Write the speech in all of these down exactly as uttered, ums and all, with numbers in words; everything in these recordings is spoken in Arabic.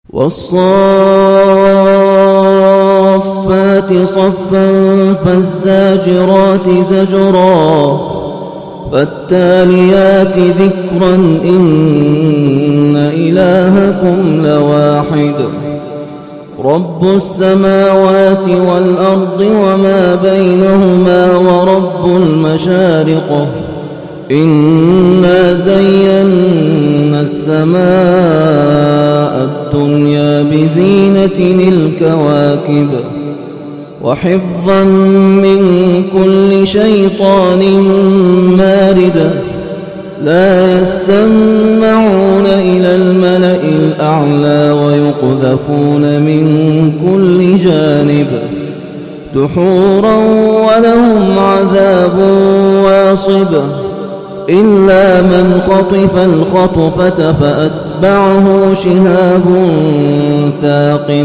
والصافات صفا فالزاجرات زجرا فالتاليات ذكرا إن إلهكم لواحد رب السماوات والأرض وما بينهما ورب المشارق إنا زينا السماء الدنيا بزينة الكواكب وحفظا من كل شيطان مارد لا يسمعون إلى الملأ الأعلى ويقذفون من كل جانب دحورا ولهم عذاب واصب إلا من خطف الخطفة فأتبعه شهاب ثاقب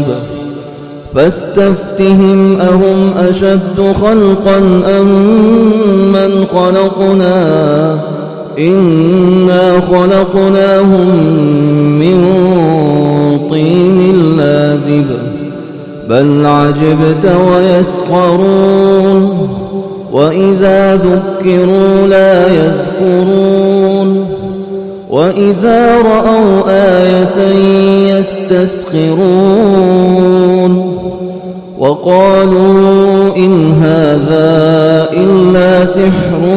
فاستفتهم أهم أشد خلقا أم من خلقنا إنا خلقناهم من طين لازب بل عجبت ويسخرون وإذا ذكروا لا يذكرون وإذا رأوا آية يستسخرون وقالوا إن هذا إلا سحر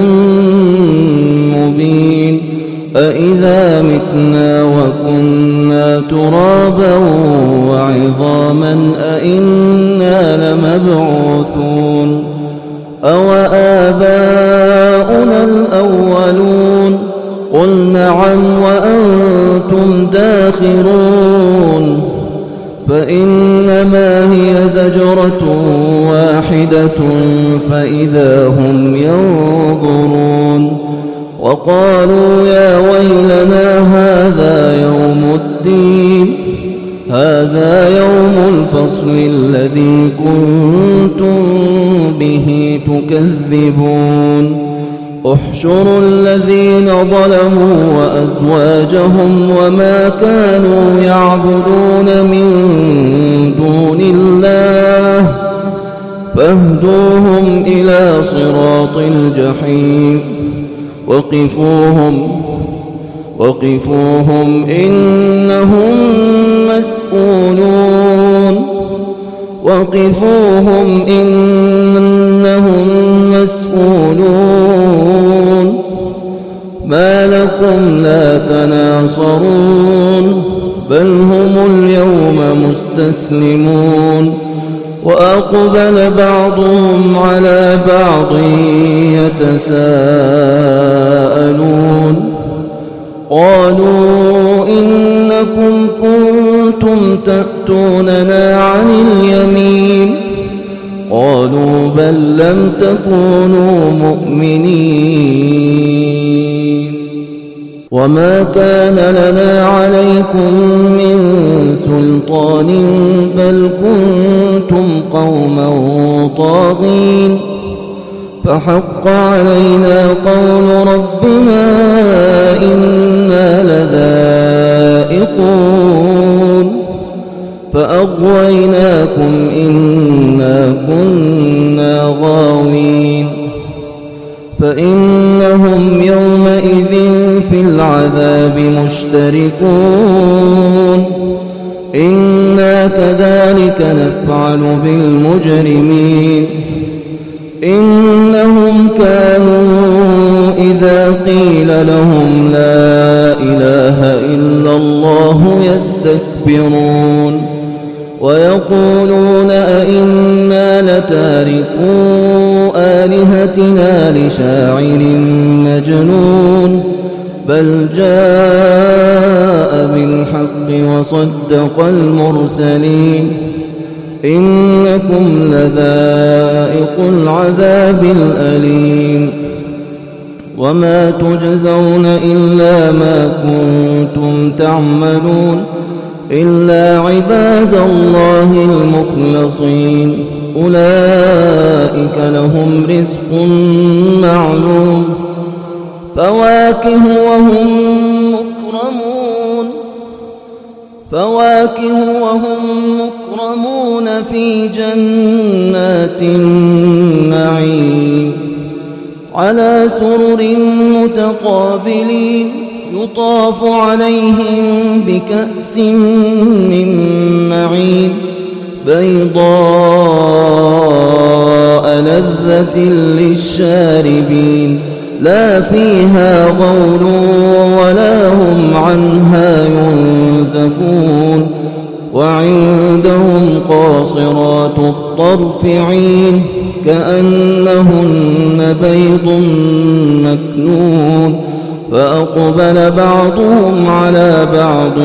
مبين أإذا متنا وكنا ترابا وعظاما أإنا لمبعوثون أوآباؤنا الأولون قل نعم وأنتم داخرون فإنما هي زجرة واحدة فإذا هم ينظرون وقالوا يا ويلنا هذا يوم الدين هذا يوم الفصل الذي كنتم به تكذبون احشروا الذين ظلموا وأزواجهم وما كانوا يعبدون من دون الله فاهدوهم إلى صراط الجحيم وقفوهم وقفوهم إنهم مسؤولون وقفوهم إنهم مسؤولون ما لكم لا تناصرون بل هم اليوم مستسلمون وأقبل بعضهم على بعض يتساءلون قالوا إنكم كنتم تأتوننا عن اليمين قالوا بل لم تكونوا مؤمنين وما كان لنا عليكم من سلطان بل كنتم قوما طاغين فحق علينا قول ربنا إنا لذائقون فأغويناكم إنا كنا غاوين فإنهم يومئذ في العذاب مشتركون إنا كذلك نفعل بالمجرمين إنهم كانوا إذا قيل لهم لا إله إلا الله يستكبرون ويقولون أئنا لتاركو آلهتنا لشاعر مجنون بل جاء بالحق وصدق المرسلين إنكم لذائق العذاب الأليم وما تجزون إلا ما كنتم تعملون إلا عباد الله المخلصين أولئك لهم رزق معلوم فواكه وهم مكرمون فواكه وهم مكرمون في جنات النعيم على سرر متقابلين يطاف عليهم بكأس من معين بيضاء لذة للشاربين لا فيها غول ولا هم عنها ينزفون وعندهم قاصرات الطرف عين كأنهن بيض مكنون فأقبل بعضهم على بعض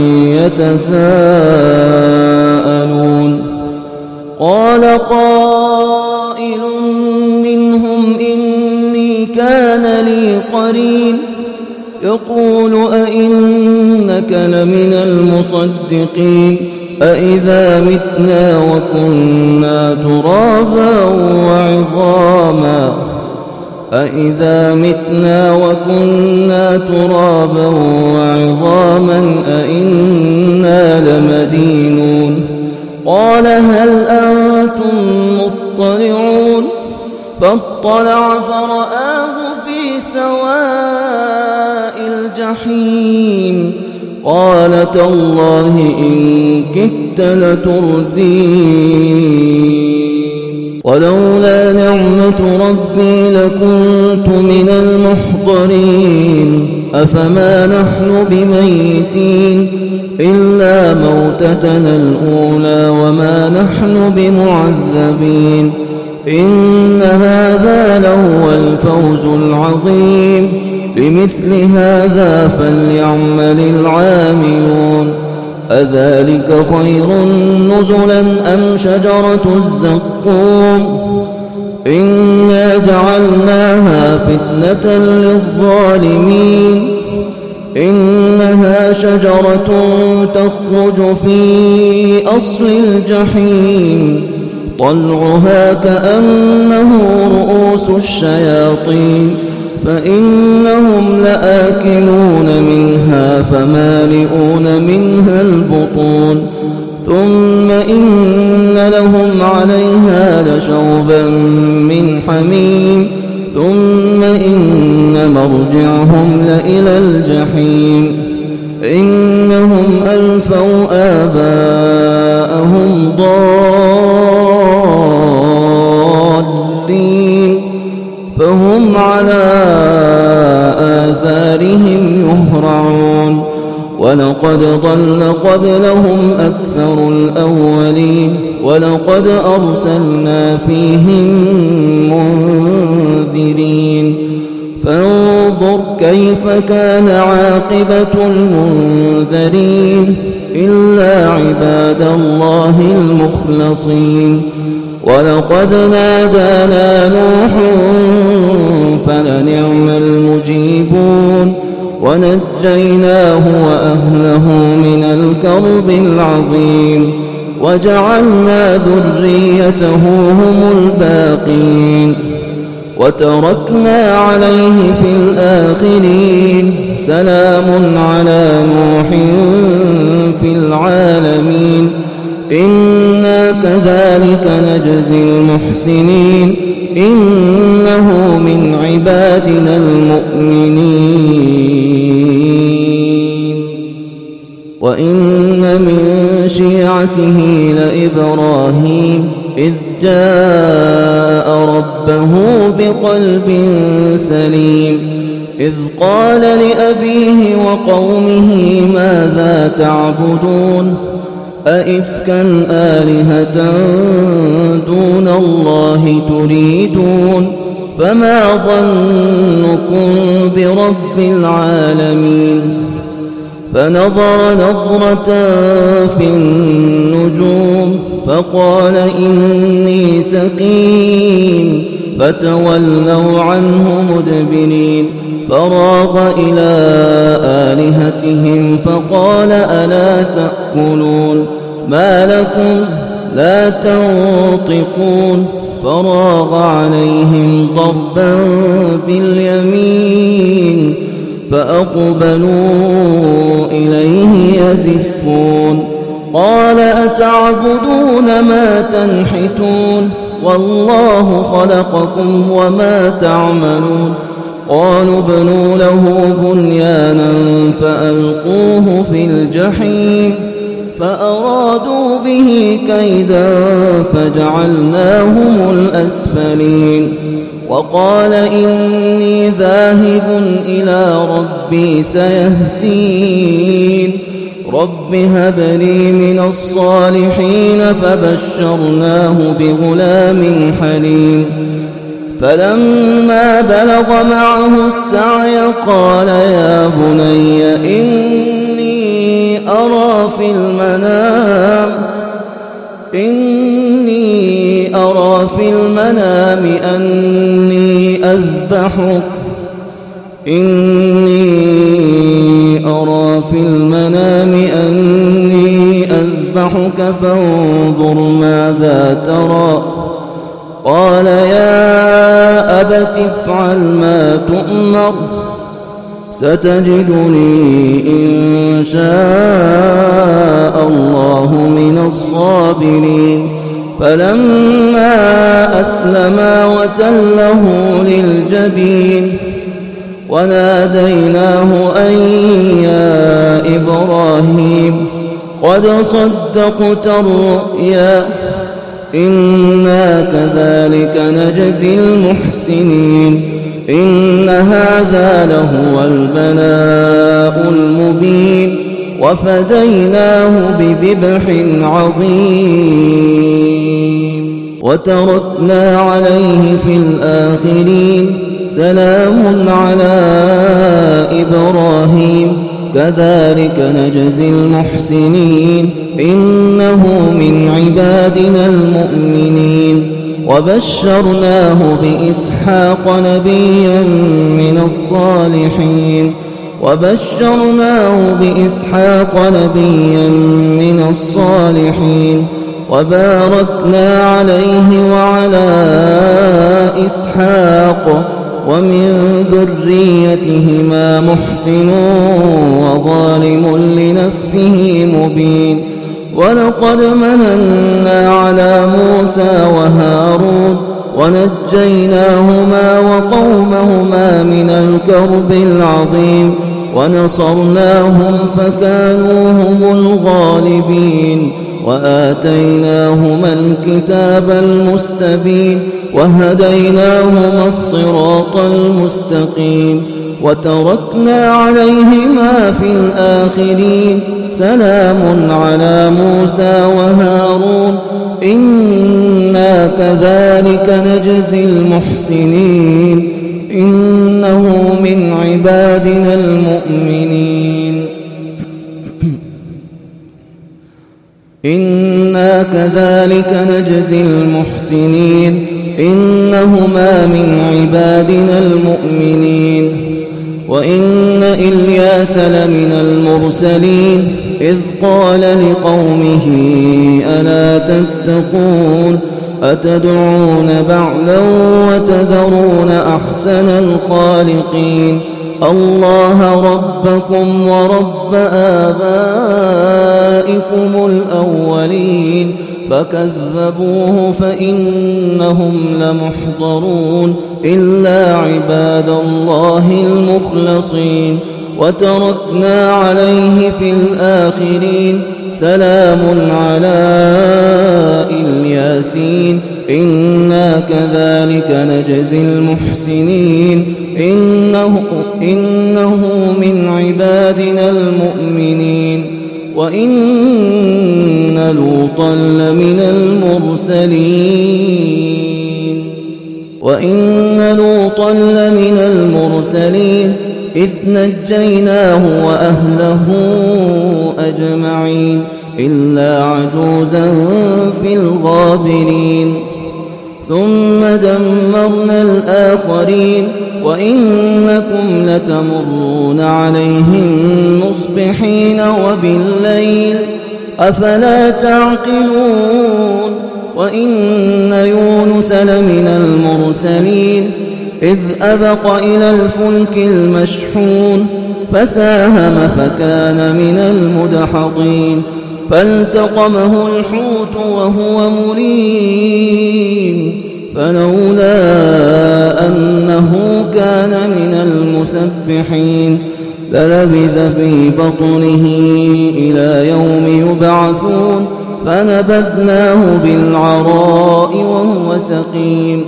يتساءلون قال قائل منهم إني كان لي قرين يقول أئنك لمن المصدقين أئذا متنا وكنا ترابا وعظاما أئذا متنا وكنا ترابا وعظاما أئنا لمدينون قال هل أنتم مطلعون فاطلع فرآه في سواء الجحيم قال تالله إن كدت لتردين ولولا نعمة ربي لكنت من المحضرين أفما نحن بميتين إلا موتتنا الأولى وما نحن بمعذبين إن هذا لهو الفوز العظيم لمثل هذا فليعمل العاملون أذلك خير نزلا أم شجرة الزقوم إنا جعلناها فتنة للظالمين إنها شجرة تخرج في أصل الجحيم طلعها كأنه رؤوس الشياطين فإنهم لآكلون منها فمالئون منها البطون ثم إن لهم عليها لشوبا من حميم ثم إن مرجعهم لإلى الجحيم إنهم ألفوا آباءهم ضالين فهم على آثارهم يهرعون ولقد ضل قبلهم أكثر الأولين ولقد أرسلنا فيهم منذرين فانظر كيف كان عاقبة المنذرين إلا عباد الله المخلصين ولقد نادانا نوح فلنعم المجيبون ونجيناه وأهله من الكرب العظيم وجعلنا ذريته هم الباقين وتركنا عليه في الآخرين سلام على نوح في العالمين إنا كذلك نجزي المحسنين إنه من عبادنا المؤمنين وإن من شيعته لإبراهيم إذ جاء ربه بقلب سليم إذ قال لأبيه وقومه ماذا تعبدون أئفكا آلهة دون الله تريدون فما ظنكم برب العالمين فنظر نظرة في النجوم فقال إني سقيم فتولوا عنه مدبرين فراغ إلى آلهتهم فقال ألا تأكلون ما لكم لا تنطقون فراغ عليهم ضربا باليمين فأقبلوا إليه يزفون قال أتعبدون ما تنحتون والله خلقكم وما تعملون قالوا ابنوا له بنيانا فألقوه في الجحيم فأرادوا به كيدا فجعلناهم الأسفلين وقال إني ذاهب إلى ربي سيهدين رب هب لي من الصالحين فبشرناه بغلام حليم فلما بلغ معه السعي قال يا بني إني أرى في المنام إني أرى في المنام أني أذبحك إني أرى في المنام أني أذبحك فانظر ماذا ترى قال يا أبت افعل ما تؤمر ستجدني إن شاء الله من الصابرين فلما أسلما وتله للجبين وناديناه أن يا إبراهيم قد صدقت الرؤيا إنا كذلك نجزي المحسنين إن هذا لهو البلاء المبين وفديناه بذبح عظيم وتركنا عليه في الآخرين سلام على إبراهيم كذلك نجزي المحسنين إنه من عبادنا المؤمنين وبشرناه بإسحاق نبيا من الصالحين وبشرناه بإسحاق نبيا من الصالحين وباركنا عليه وعلى إسحاق ومن ذريتهما محسن وظالم لنفسه مبين ولقد مننا على موسى وهارون ونجيناهما وقومهما من الكرب العظيم ونصرناهم فكانوا هم الغالبين وآتيناهما الكتاب المستبين وهديناهما الصراط المستقيم وتركنا عليهما في الآخرين سلام على موسى وهارون إنا كذلك نجزي المحسنين إنه من عبادنا المؤمنين إنا كذلك نجزي المحسنين إنهما من عبادنا المؤمنين وإن إلياس لمن المرسلين إذ قال لقومه ألا تتقون أتدعون بعلا وتذرون أحسن الخالقين الله ربكم ورب آبائكم الأولين فكذبوه فإنهم لمحضرون إلا عباد الله المخلصين وتركنا عليه في الآخرين سلام على الياسين إنا كذلك نجزي المحسنين إنه, إنه من عبادنا المؤمنين وإن لوطا لمن المرسلين وإن لوطا لمن المرسلين إذ نجيناه وأهله أجمعين إلا عجوزا في الغابرين ثم دمرنا الآخرين وإنكم لتمرون عليهم مصبحين وبالليل أفلا تعقلون وإن يونس لمن المرسلين إذ أبق إلى الفلك المشحون فساهم فكان من المدحضين فالتقمه الحوت وهو مليم فلولا أنه كان من المسبحين للبث في بطنه إلى يوم يبعثون فنبذناه بالعراء وهو سقيم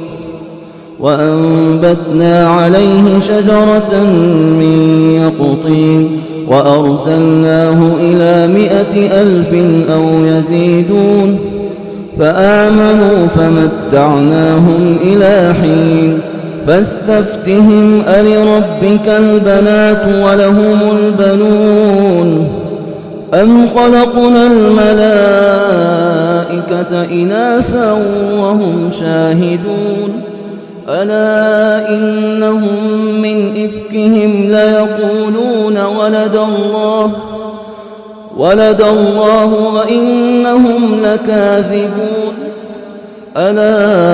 وأنبتنا عليه شجرة من يقطين وأرسلناه إلى مائة ألف أو يزيدون فآمنوا فمتعناهم إلى حين فاستفتهم ألربك البنات ولهم البنون أم خلقنا الملائكة إناثا وهم شاهدون ألا إنهم من إفكهم ليقولون ولد الله ولد الله وإنهم لكاذبون ألا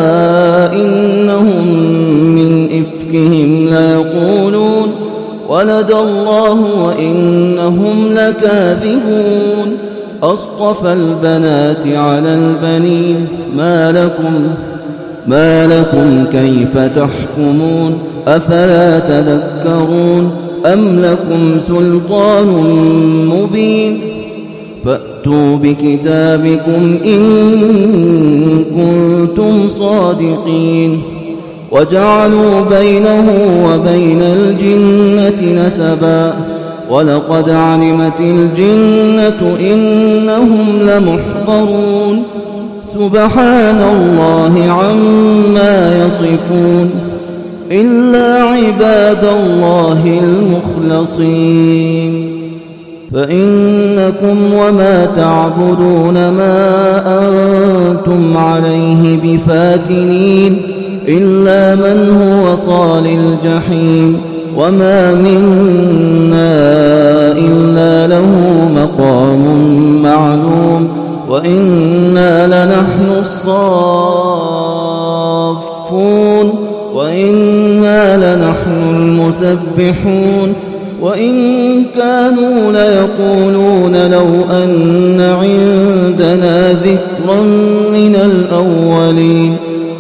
إنهم من إفكهم ليقولون ولد الله وإنهم لكاذبون أصطفى البنات على البنين ما لكم ما لكم كيف تحكمون أفلا تذكرون أم لكم سلطان مبين فأتوا بكتابكم إن كنتم صادقين وجعلوا بينه وبين الجنة نسبا ولقد علمت الجنة إنهم لمحضرون سبحان الله عما يصفون إلا عباد الله المخلصين فإنكم وما تعبدون ما أنتم عليه بفاتنين إلا من هو صال الجحيم وما منا إلا له مقام معلوم وإنا لنحن الصافون وإنا لنحن المسبحون وإن كانوا ليقولون لو أن عندنا ذكرا من الأولين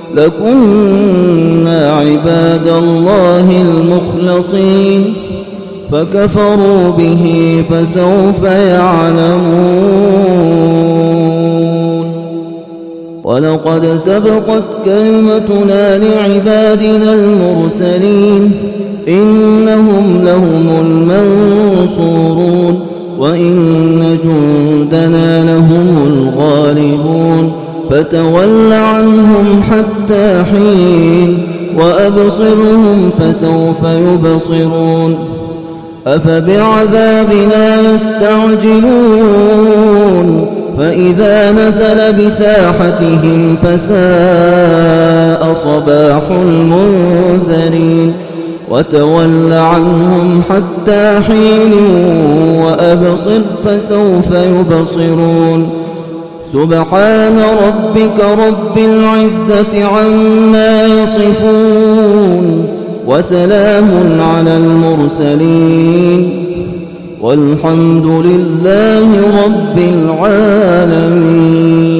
لكنا عباد الله المخلصين فكفروا به فسوف يعلمون ولقد سبقت كلمتنا لعبادنا المرسلين إنهم لهم المنصورون وإن جندنا لهم الغالبون فتول عنهم حتى حين وأبصرهم فسوف يبصرون أفبعذابنا يستعجلون فإذا نزل بساحتهم فساء صباح المنذرين وتول عنهم حتى حين وأبصر فسوف يبصرون سبحان ربك رب العزة عما يصفون وسلام على المرسلين والحمد لله رب العالمين.